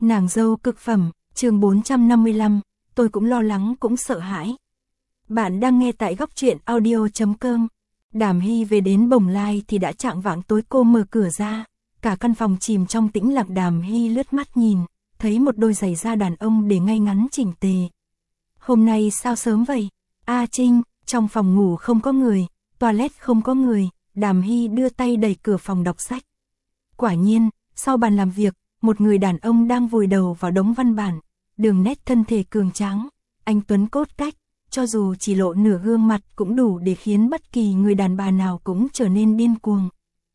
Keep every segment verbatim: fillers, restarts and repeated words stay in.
Nàng dâu cực phẩm, chương bốn trăm năm mươi lăm, tôi cũng lo lắng cũng sợ hãi. Bạn đang nghe tại góc truyện audio chấm com. Đàm Hy về đến Bồng Lai thì đã chạng vạng tối, cô mở cửa ra, cả căn phòng chìm trong tĩnh lặng. Đàm Hy lướt mắt nhìn, thấy một đôi giày da đàn ông để ngay ngắn chỉnh tề. Hôm nay sao sớm vậy? A Trinh, trong phòng ngủ không có người, toilet không có người, Đàm Hy đưa tay đẩy cửa phòng đọc sách. Quả nhiên, sau bàn làm việc, một người đàn ông đang vùi đầu vào đống văn bản, đường nét thân thể cường tráng, anh tuấn cốt cách, cho dù chỉ lộ nửa gương mặt cũng đủ để khiến bất kỳ người đàn bà nào cũng trở nên điên cuồng.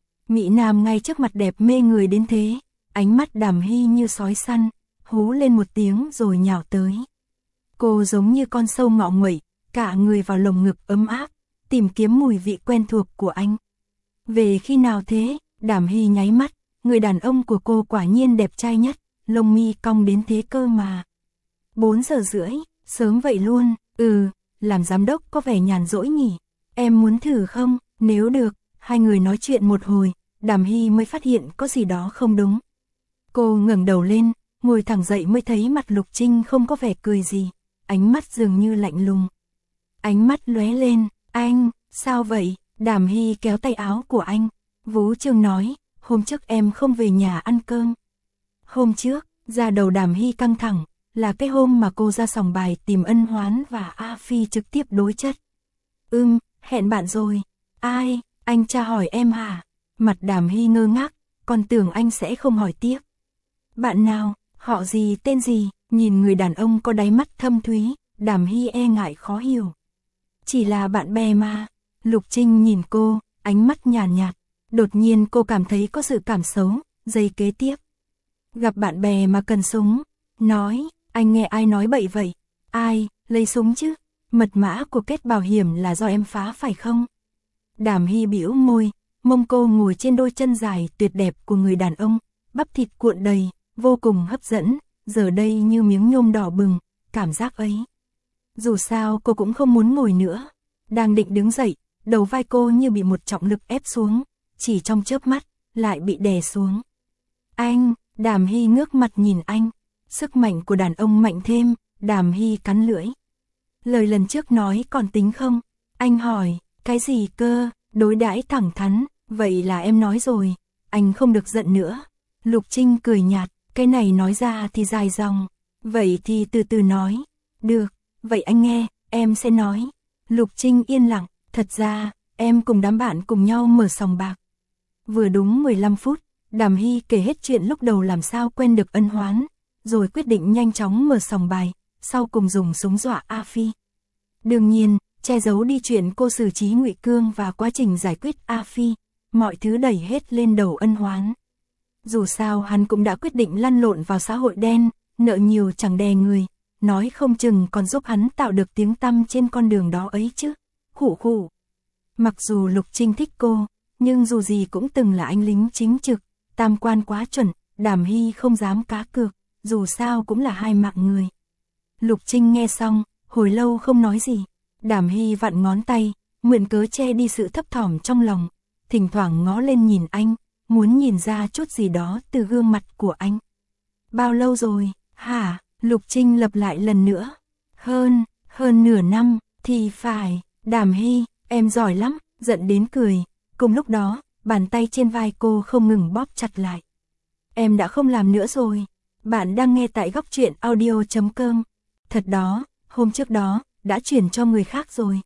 Mỹ Nam ngay trước mặt đẹp mê người đến thế, ánh mắt Đàm Hy như sói săn, hú lên một tiếng rồi nhào tới. Cô giống như con sâu ngọ nguậy, cả người vào lồng ngực ấm áp, tìm kiếm mùi vị quen thuộc của anh. Về khi nào thế? Đàm Hy nháy mắt, người đàn ông của cô quả nhiên đẹp trai nhất, lông mi cong đến thế cơ mà. Bốn giờ rưỡi, sớm vậy luôn, ừ, làm giám đốc có vẻ nhàn rỗi nhỉ, em muốn thử không? Nếu được, hai người nói chuyện một hồi, Đàm Hy mới phát hiện có gì đó không đúng. Cô ngẩng đầu lên, ngồi thẳng dậy mới thấy mặt Lục Trinh không có vẻ cười gì, ánh mắt dường như lạnh lùng. Ánh mắt lóe lên, anh, sao vậy? Đàm Hy kéo tay áo của anh, Vũ Trương nói, hôm trước em không về nhà ăn cơm. Hôm trước, da đầu Đàm Hy căng thẳng, là cái hôm mà cô ra sòng bài tìm Ân Hoán và A Phi trực tiếp đối chất. Ừm, hẹn bạn rồi. Ai, anh tra hỏi em hả? Mặt Đàm Hy ngơ ngác, còn tưởng anh sẽ không hỏi tiếp. Bạn nào, họ gì, tên gì? Nhìn người đàn ông có đáy mắt thâm thúy, Đàm Hy e ngại khó hiểu. Chỉ là bạn bè mà. Lục Trinh nhìn cô, ánh mắt nhàn nhạt, nhạt. Đột nhiên cô cảm thấy có sự cảm xấu, giây kế tiếp. Gặp bạn bè mà cần súng. Nói, anh nghe ai nói bậy vậy? Ai, lấy súng chứ? Mật mã của kết bảo hiểm là do em phá phải không? Đàm Hy bĩu môi, mông cô ngồi trên đôi chân dài tuyệt đẹp của người đàn ông, bắp thịt cuộn đầy, vô cùng hấp dẫn, giờ đây như miếng nhôm đỏ bừng, cảm giác ấy. Dù sao cô cũng không muốn ngồi nữa, đang định đứng dậy, đầu vai cô như bị một trọng lực ép xuống, chỉ trong chớp mắt, lại bị đè xuống. Anh, Đàm Hy ngước mặt nhìn anh, sức mạnh của đàn ông mạnh thêm, Đàm Hy cắn lưỡi. Lời lần trước nói còn tính không? Anh hỏi, cái gì cơ? Đối đãi thẳng thắn, vậy là em nói rồi, anh không được giận nữa. Lục Trinh cười nhạt, cái này nói ra thì dài dòng, vậy thì từ từ nói. Được, vậy anh nghe, em sẽ nói. Lục Trinh yên lặng, thật ra, em cùng đám bạn cùng nhau mở sòng bạc. Vừa đúng mười lăm phút, Đàm Hy kể hết chuyện lúc đầu làm sao quen được Ân Hoán, rồi quyết định nhanh chóng mở sòng bài, sau cùng dùng súng dọa A Phi. Đương nhiên, che giấu đi chuyện cô xử trí Ngụy Cương và quá trình giải quyết A Phi, mọi thứ đẩy hết lên đầu Ân Hoán. Dù sao hắn cũng đã quyết định lăn lộn vào xã hội đen, nợ nhiều chẳng đè người, nói không chừng còn giúp hắn tạo được tiếng tăm trên con đường đó ấy chứ. Khụ khụ. Mặc dù Lục Trinh thích cô, nhưng dù gì cũng từng là anh lính chính trực, tam quan quá chuẩn, Đàm Hy không dám cá cược, dù sao cũng là hai mạng người. Lục Trinh nghe xong, hồi lâu không nói gì, Đàm Hy vặn ngón tay, mượn cớ che đi sự thấp thỏm trong lòng, thỉnh thoảng ngó lên nhìn anh, muốn nhìn ra chút gì đó từ gương mặt của anh. Bao lâu rồi, hả? Lục Trinh lặp lại lần nữa. Hơn, hơn nửa năm, thì phải, Đàm Hy, em giỏi lắm, giận đến cười. Cùng lúc đó, bàn tay trên vai cô không ngừng bóp chặt lại. Em đã không làm nữa rồi. Bạn đang nghe tại góc truyện audio chấm com. Thật đó, hôm trước đó, đã chuyển cho người khác rồi.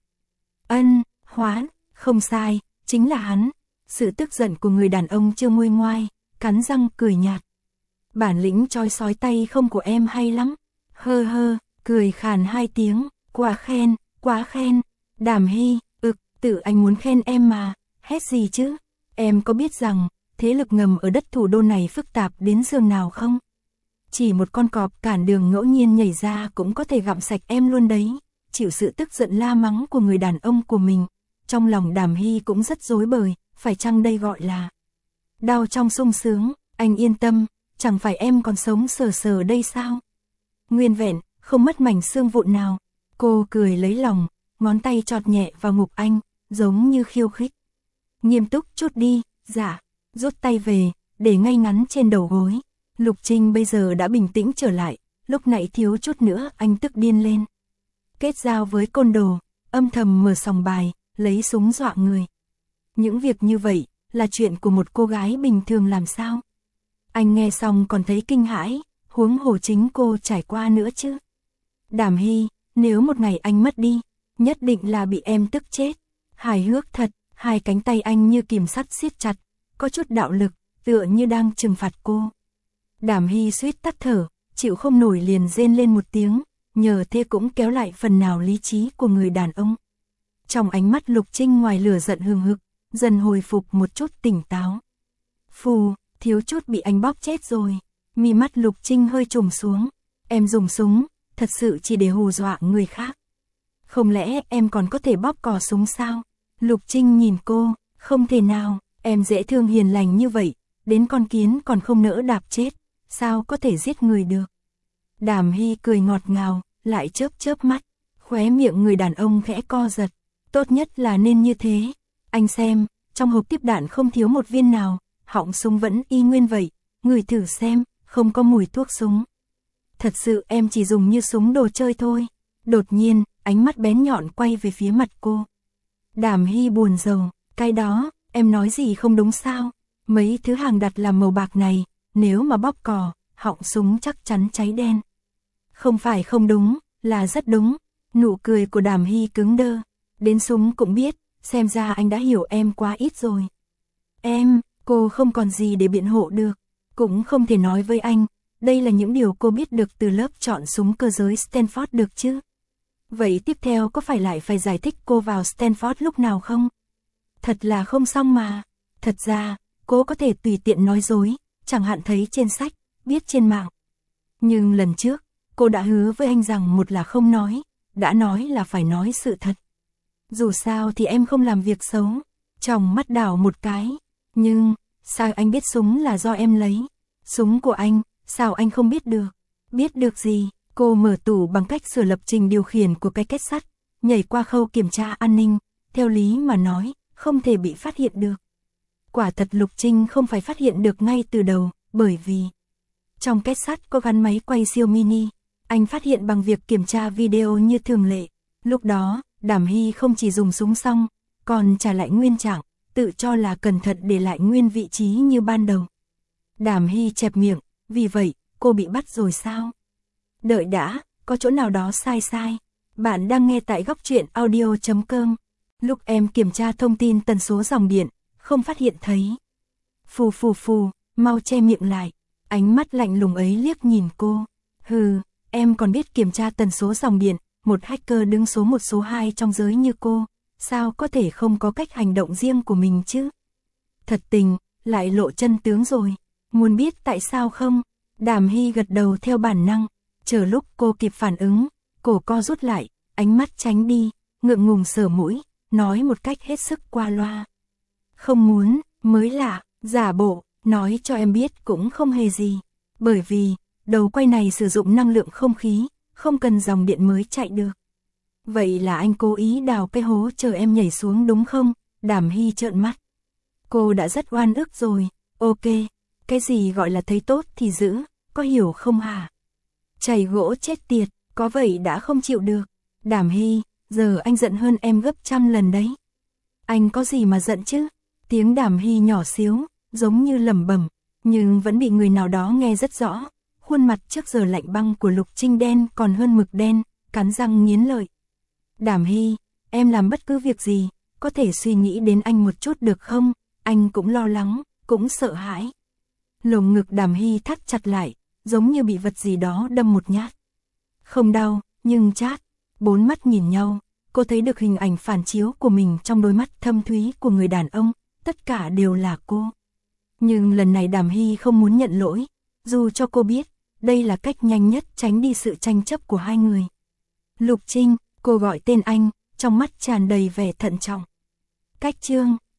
Ân, Hoán, không sai, chính là hắn. Sự tức giận của người đàn ông chưa nguôi ngoai, cắn răng cười nhạt. Bản lĩnh chói sói tay không của em hay lắm. Hơ hơ, cười khàn hai tiếng, quá khen, quá khen. Đàm Hy, ực, tự anh muốn khen em mà, hét gì chứ? Em có biết rằng, thế lực ngầm ở đất thủ đô này phức tạp đến giường nào không? Chỉ một con cọp cản đường ngẫu nhiên nhảy ra cũng có thể gặm sạch em luôn đấy. Chịu sự tức giận la mắng của người đàn ông của mình, trong lòng Đàm Hy cũng rất rối bời, phải chăng đây gọi là đau trong sung sướng? Anh yên tâm, chẳng phải em còn sống sờ sờ đây sao? Nguyên vẹn, không mất mảnh xương vụn nào. Cô cười lấy lòng, ngón tay chọt nhẹ vào ngực anh, giống như khiêu khích. Nghiêm túc chút đi, dạ, rút tay về, để ngay ngắn trên đầu gối. Lục Trinh bây giờ đã bình tĩnh trở lại, lúc nãy thiếu chút nữa anh tức điên lên. Kết giao với côn đồ, âm thầm mở sòng bài, lấy súng dọa người. Những việc như vậy, là chuyện của một cô gái bình thường làm sao? Anh nghe xong còn thấy kinh hãi, huống hồ chính cô trải qua nữa chứ. Đàm Hy, nếu một ngày anh mất đi, nhất định là bị em tức chết. Hài hước thật, hai cánh tay anh như kìm sắt siết chặt, có chút đạo lực, tựa như đang trừng phạt cô. Đàm Hy suýt tắt thở, chịu không nổi liền rên lên một tiếng, nhờ thế cũng kéo lại phần nào lý trí của người đàn ông. Trong ánh mắt Lục Trinh ngoài lửa giận hừng hực, dần hồi phục một chút tỉnh táo. Phù, thiếu chút bị anh bóp chết rồi. Mi mắt Lục Trinh hơi trùng xuống. Em dùng súng, thật sự chỉ để hù dọa người khác. Không lẽ em còn có thể bóp cò súng sao? Lục Trinh nhìn cô, không thể nào, em dễ thương hiền lành như vậy, đến con kiến còn không nỡ đạp chết, sao có thể giết người được? Đàm Hy cười ngọt ngào, lại chớp chớp mắt, khóe miệng người đàn ông khẽ co giật. Tốt nhất là nên như thế. Anh xem, trong hộp tiếp đạn không thiếu một viên nào, họng súng vẫn y nguyên vậy, người thử xem, không có mùi thuốc súng. Thật sự em chỉ dùng như súng đồ chơi thôi. Đột nhiên, ánh mắt bén nhọn quay về phía mặt cô. Đàm Hy buồn rầu, cái đó, em nói gì không đúng sao? Mấy thứ hàng đặt làm màu bạc này, nếu mà bóp cò, họng súng chắc chắn cháy đen. Không phải không đúng, là rất đúng. Nụ cười của Đàm Hy cứng đơ. Đến súng cũng biết, xem ra anh đã hiểu em quá ít rồi. Em, cô không còn gì để biện hộ được, cũng không thể nói với anh, đây là những điều cô biết được từ lớp chọn súng cơ giới Stanford được chứ. Vậy tiếp theo có phải lại phải giải thích cô vào Stanford lúc nào không? Thật là không xong mà. Thật ra, cô có thể tùy tiện nói dối, chẳng hạn thấy trên sách, viết trên mạng. Nhưng lần trước, cô đã hứa với anh rằng một là không nói, đã nói là phải nói sự thật. Dù sao thì em không làm việc xấu. Trong mắt đảo một cái. Nhưng, sao anh biết súng là do em lấy? Súng của anh, sao anh không biết được? Biết được gì? Cô mở tủ bằng cách sửa lập trình điều khiển của cái kết sắt, nhảy qua khâu kiểm tra an ninh, theo lý mà nói, không thể bị phát hiện được. Quả thật Lục Trinh không phải phát hiện được ngay từ đầu, bởi vì trong kết sắt có gắn máy quay siêu mini, anh phát hiện bằng việc kiểm tra video như thường lệ. Lúc đó, Đàm Hy không chỉ dùng súng xong, còn trả lại nguyên trạng, tự cho là cẩn thận để lại nguyên vị trí như ban đầu. Đàm Hy chẹp miệng, vì vậy, cô bị bắt rồi sao? Đợi đã, có chỗ nào đó sai sai. Bạn đang nghe tại góc truyện audio chấm com. Lúc em kiểm tra thông tin tần số dòng điện, không phát hiện thấy. Phù phù phù, mau che miệng lại. Ánh mắt lạnh lùng ấy liếc nhìn cô. Hừ, em còn biết kiểm tra tần số dòng điện, một hacker đứng số một số hai trong giới như cô, sao có thể không có cách hành động riêng của mình chứ? Thật tình, lại lộ chân tướng rồi. Muốn biết tại sao không? Đàm Hy gật đầu theo bản năng. Chờ lúc cô kịp phản ứng, cổ co rút lại, ánh mắt tránh đi, ngượng ngùng sờ mũi, nói một cách hết sức qua loa. Không muốn, mới lạ, giả bộ, nói cho em biết cũng không hề gì. Bởi vì, đầu quay này sử dụng năng lượng không khí, không cần dòng điện mới chạy được. Vậy là anh cố ý đào cái hố chờ em nhảy xuống đúng không? Đàm Hy trợn mắt. Cô đã rất oan ức rồi, ok, cái gì gọi là thấy tốt thì giữ, có hiểu không hả? Chày gỗ chết tiệt, có vậy đã không chịu được. Đàm Hy, giờ anh giận hơn em gấp trăm lần đấy. Anh có gì mà giận chứ? Tiếng Đàm Hy nhỏ xíu, giống như lẩm bẩm, nhưng vẫn bị người nào đó nghe rất rõ. Khuôn mặt trước giờ lạnh băng của Lục Trinh đen còn hơn mực đen, cắn răng nghiến lợi. Đàm Hy, em làm bất cứ việc gì, có thể suy nghĩ đến anh một chút được không? Anh cũng lo lắng, cũng sợ hãi. Lồng ngực Đàm Hy thắt chặt lại, giống như bị vật gì đó đâm một nhát. Không đau, nhưng chát. Bốn mắt nhìn nhau, cô thấy được hình ảnh phản chiếu của mình trong đôi mắt thâm thúy của người đàn ông, tất cả đều là cô. Nhưng lần này Đàm Hy không muốn nhận lỗi, dù cho cô biết, đây là cách nhanh nhất tránh đi sự tranh chấp của hai người. Lục Trinh, cô gọi tên anh, trong mắt tràn đầy vẻ thận trọng. Cách chương